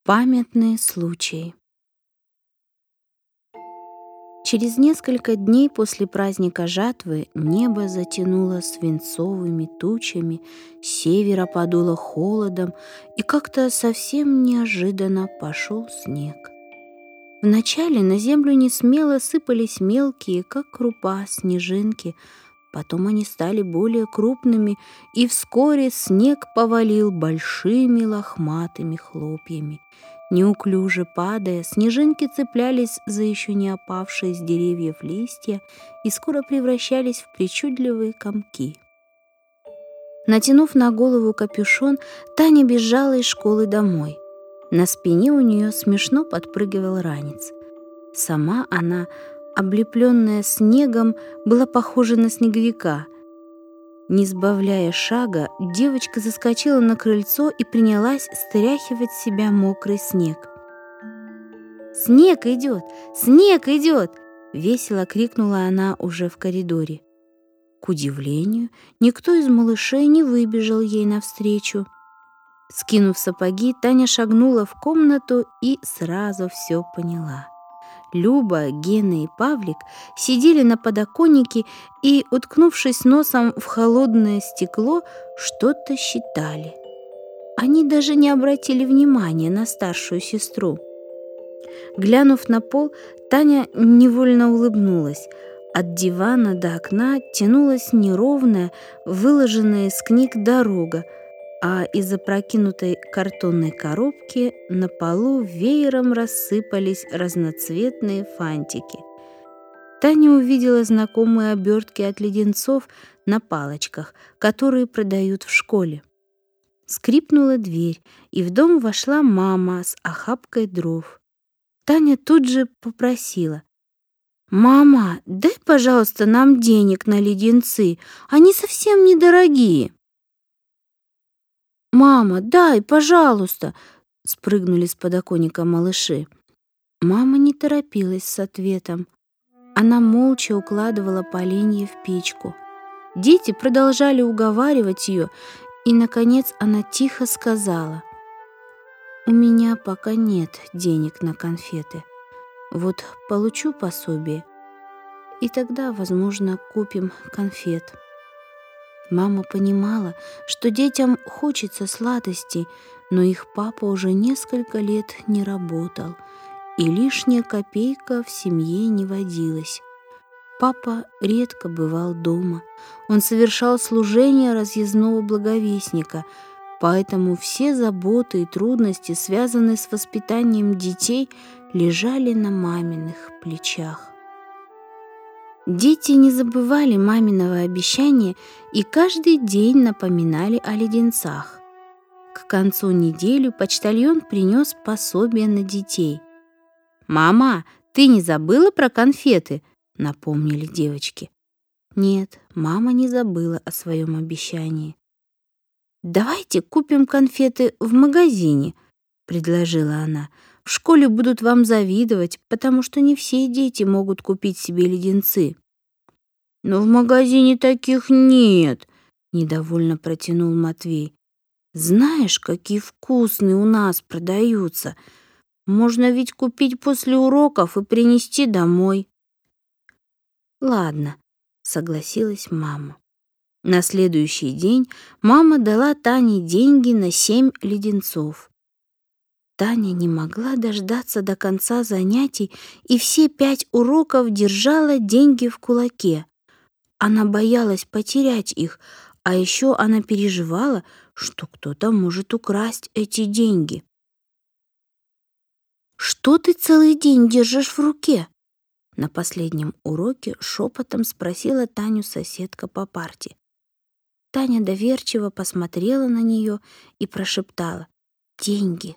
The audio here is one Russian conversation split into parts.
Памятные случаи. Через несколько дней после праздника жатвы небо затянуло свинцовыми тучами, с севера подуло холодом, и как-то совсем неожиданно пошел снег. Вначале на землю несмело сыпались мелкие, как крупа, снежинки, потом они стали более крупными, и вскоре снег повалил большими лохматыми хлопьями. Неуклюже падая, снежинки цеплялись за еще не опавшие с деревьев листья и скоро превращались в причудливые комки. Натянув на голову капюшон, Таня бежала из школы домой. На спине у нее смешно подпрыгивал ранец. Сама она, облепленная снегом, была похожа на снеговика. Не сбавляя шага, девочка заскочила на крыльцо и принялась стряхивать с себя мокрый снег. «Снег идет! Снег идет!» — весело крикнула она уже в коридоре. К удивлению, никто из малышей не выбежал ей навстречу. Скинув сапоги, Таня шагнула в комнату и сразу все поняла. Люба, Гена и Павлик сидели на подоконнике и, уткнувшись носом в холодное стекло, что-то считали. Они даже не обратили внимания на старшую сестру. Глянув на пол, Таня невольно улыбнулась. От дивана до окна тянулась неровная, выложенная из книг дорога, а из опрокинутой картонной коробки на полу веером рассыпались разноцветные фантики. Таня увидела знакомые обертки от леденцов на палочках, которые продают в школе. Скрипнула дверь, и в дом вошла мама с охапкой дров. Таня тут же попросила: «Мама, дай, пожалуйста, нам денег на леденцы, они совсем недорогие». «Мама, дай, пожалуйста!» — спрыгнули с подоконника малыши. Мама не торопилась с ответом. Она молча укладывала поленья в печку. Дети продолжали уговаривать ее, и, наконец, она тихо сказала: «У меня пока нет денег на конфеты. Вот получу пособие, и тогда, возможно, купим конфет». Мама понимала, что детям хочется сладостей, но их папа уже несколько лет не работал, и лишняя копейка в семье не водилась. Папа редко бывал дома. Он совершал служение разъездного благовестника, поэтому все заботы и трудности, связанные с воспитанием детей, лежали на маминых плечах. Дети не забывали маминого обещания и каждый день напоминали о леденцах. К концу недели почтальон принес пособие на детей. «Мама, ты не забыла про конфеты?» — напомнили девочки. Нет, мама не забыла о своем обещании. «Давайте купим конфеты в магазине», — предложила она. «В школе будут вам завидовать, потому что не все дети могут купить себе леденцы». «Но в магазине таких нет», — недовольно протянул Матвей. «Знаешь, какие вкусные у нас продаются. Можно ведь купить после уроков и принести домой». «Ладно», — согласилась мама. На следующий день мама дала Тане деньги на 7 леденцов. Таня не могла дождаться до конца занятий и все 5 уроков держала деньги в кулаке. Она боялась потерять их, а еще она переживала, что кто-то может украсть эти деньги. «Что ты целый день держишь в руке?» На последнем уроке шепотом спросила Таню соседка по парте. Таня доверчиво посмотрела на нее и прошептала: «Деньги».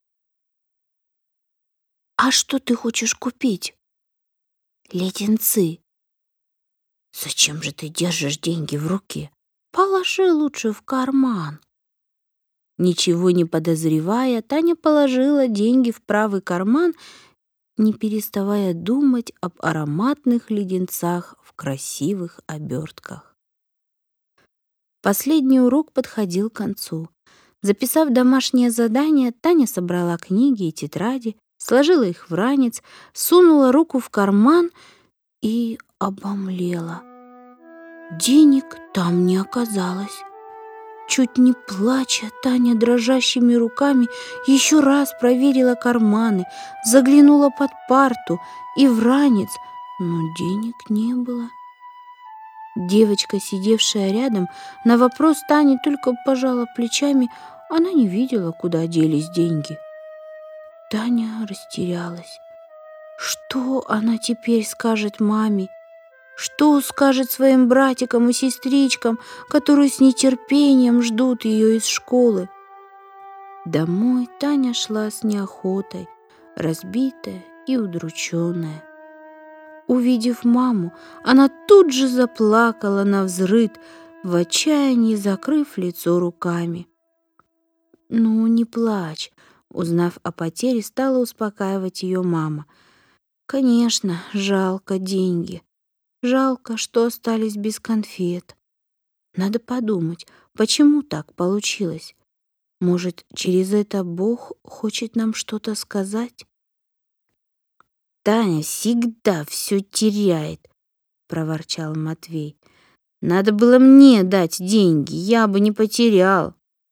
«А что ты хочешь купить?» «Леденцы». «Зачем же ты держишь деньги в руке? Положи лучше в карман». Ничего не подозревая, Таня положила деньги в правый карман, не переставая думать об ароматных леденцах в красивых обертках. Последний урок подходил к концу. Записав домашнее задание, Таня собрала книги и тетради, сложила их в ранец, сунула руку в карман и обомлела. Денег там не оказалось. Чуть не плача, Таня дрожащими руками еще раз проверила карманы, заглянула под парту и в ранец, но денег не было. Девочка, сидевшая рядом, на вопрос Тани только пожала плечами, она не видела, куда делись деньги. Таня растерялась. Что она теперь скажет маме? Что скажет своим братикам и сестричкам, которые с нетерпением ждут ее из школы? Домой Таня шла с неохотой, разбитая и удрученная. Увидев маму, она тут же заплакала навзрыд, в отчаянии закрыв лицо руками. «Ну, не плачь», — узнав о потере, стала успокаивать ее мама. «Конечно, жалко деньги. Жалко, что остались без конфет. Надо подумать, почему так получилось. Может, через это Бог хочет нам что-то сказать?» «Таня всегда все теряет», — проворчал Матвей. «Надо было мне дать деньги, я бы не потерял».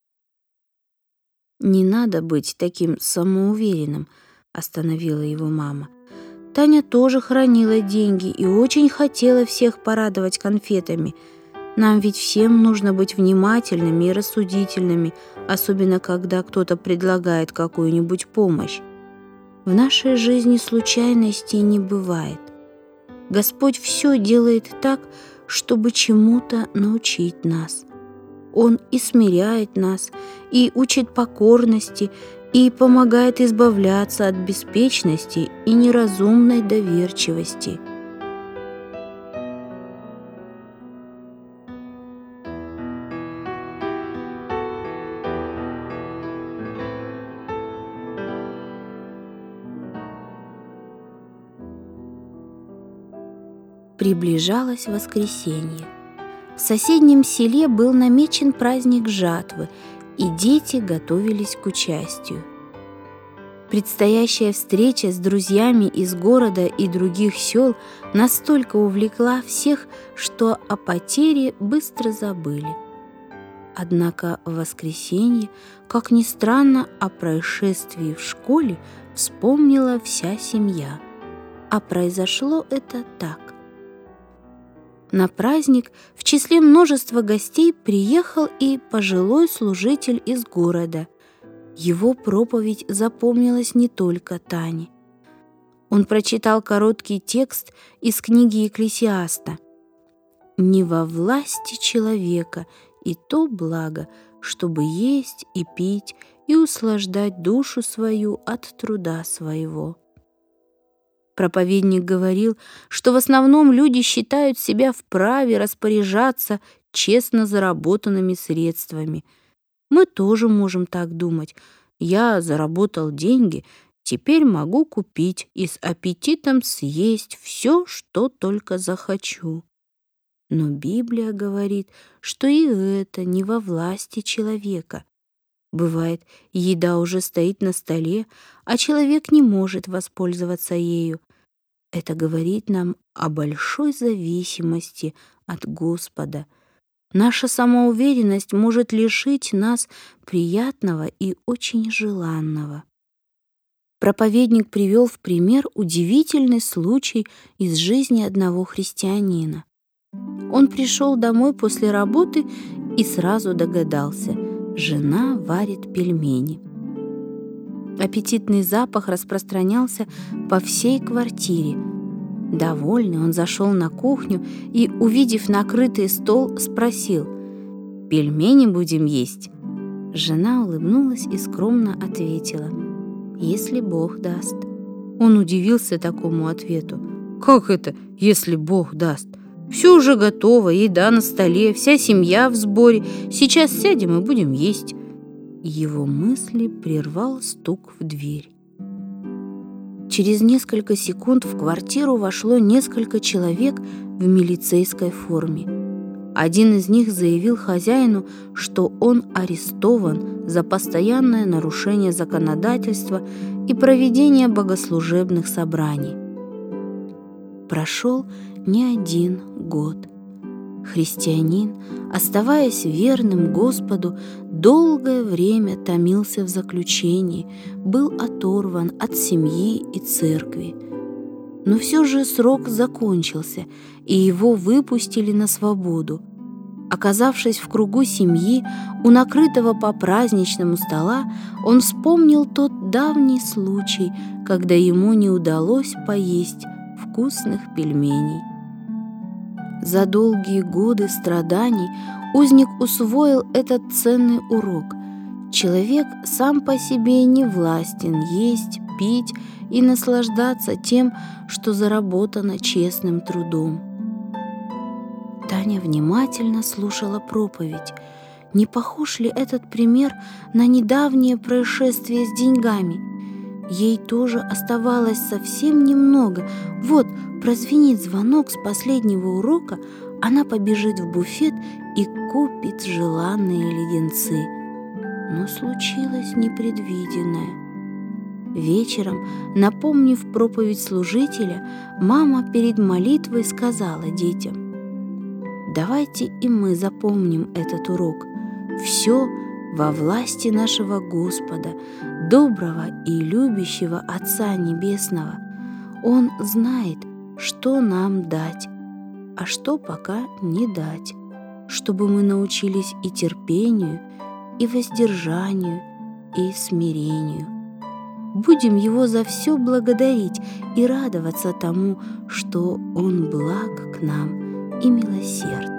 «Не надо быть таким самоуверенным», — остановила его мама. Таня тоже хранила деньги и очень хотела всех порадовать конфетами. Нам ведь всем нужно быть внимательными и рассудительными, особенно когда кто-то предлагает какую-нибудь помощь. В нашей жизни случайностей не бывает. Господь все делает так, чтобы чему-то научить нас. Он и смиряет нас, и учит покорности, и помогает избавляться от беспечности и неразумной доверчивости. Приближалось воскресенье. В соседнем селе был намечен праздник жатвы, и дети готовились к участию. Предстоящая встреча с друзьями из города и других сел настолько увлекла всех, что о потере быстро забыли. Однако в воскресенье, как ни странно, о происшествии в школе вспомнила вся семья. А произошло это так. На праздник в числе множества гостей приехал и пожилой служитель из города. Его проповедь запомнилась не только Тане. Он прочитал короткий текст из книги Екклесиаста. «Не во власти человека и то благо, чтобы есть и пить и услаждать душу свою от труда своего». Проповедник говорил, что в основном люди считают себя вправе распоряжаться честно заработанными средствами. Мы тоже можем так думать. Я заработал деньги, теперь могу купить и с аппетитом съесть все, что только захочу. Но Библия говорит, что и это не во власти человека. Бывает, еда уже стоит на столе, а человек не может воспользоваться ею. Это говорит нам о большой зависимости от Господа. Наша самоуверенность может лишить нас приятного и очень желанного. Проповедник привел в пример удивительный случай из жизни одного христианина. Он пришел домой после работы и сразу догадался: жена варит пельмени. Аппетитный запах распространялся по всей квартире. Довольный, он зашел на кухню и, увидев накрытый стол, спросил: «Пельмени будем есть?» Жена улыбнулась и скромно ответила: «Если Бог даст». Он удивился такому ответу. «Как это, если Бог даст? Все уже готово, еда на столе, вся семья в сборе. Сейчас сядем и будем есть». Его мысли прервал стук в дверь. Через несколько секунд в квартиру вошло несколько человек в милицейской форме. Один из них заявил хозяину, что он арестован за постоянное нарушение законодательства и проведение богослужебных собраний. Прошел не один год. Христианин, оставаясь верным Господу, долгое время томился в заключении, был оторван от семьи и церкви. Но все же срок закончился, и его выпустили на свободу. Оказавшись в кругу семьи, у накрытого по-праздничному стола, он вспомнил тот давний случай, когда ему не удалось поесть вкусных пельменей. За долгие годы страданий узник усвоил этот ценный урок. Человек сам по себе не властен есть, пить и наслаждаться тем, что заработано честным трудом. Таня внимательно слушала проповедь. Не похож ли этот пример на недавнее происшествие с деньгами? Ей тоже оставалось совсем немного. Вот прозвенит звонок с последнего урока, она побежит в буфет и купит желанные леденцы. Но случилось непредвиденное. Вечером, напомнив проповедь служителя, мама перед молитвой сказала детям: «Давайте и мы запомним этот урок. Все во власти нашего Господа, доброго и любящего Отца Небесного. Он знает, что нам дать, а что пока не дать, чтобы мы научились и терпению, и воздержанию, и смирению. Будем Его за все благодарить и радоваться тому, что Он благ к нам и милосерд».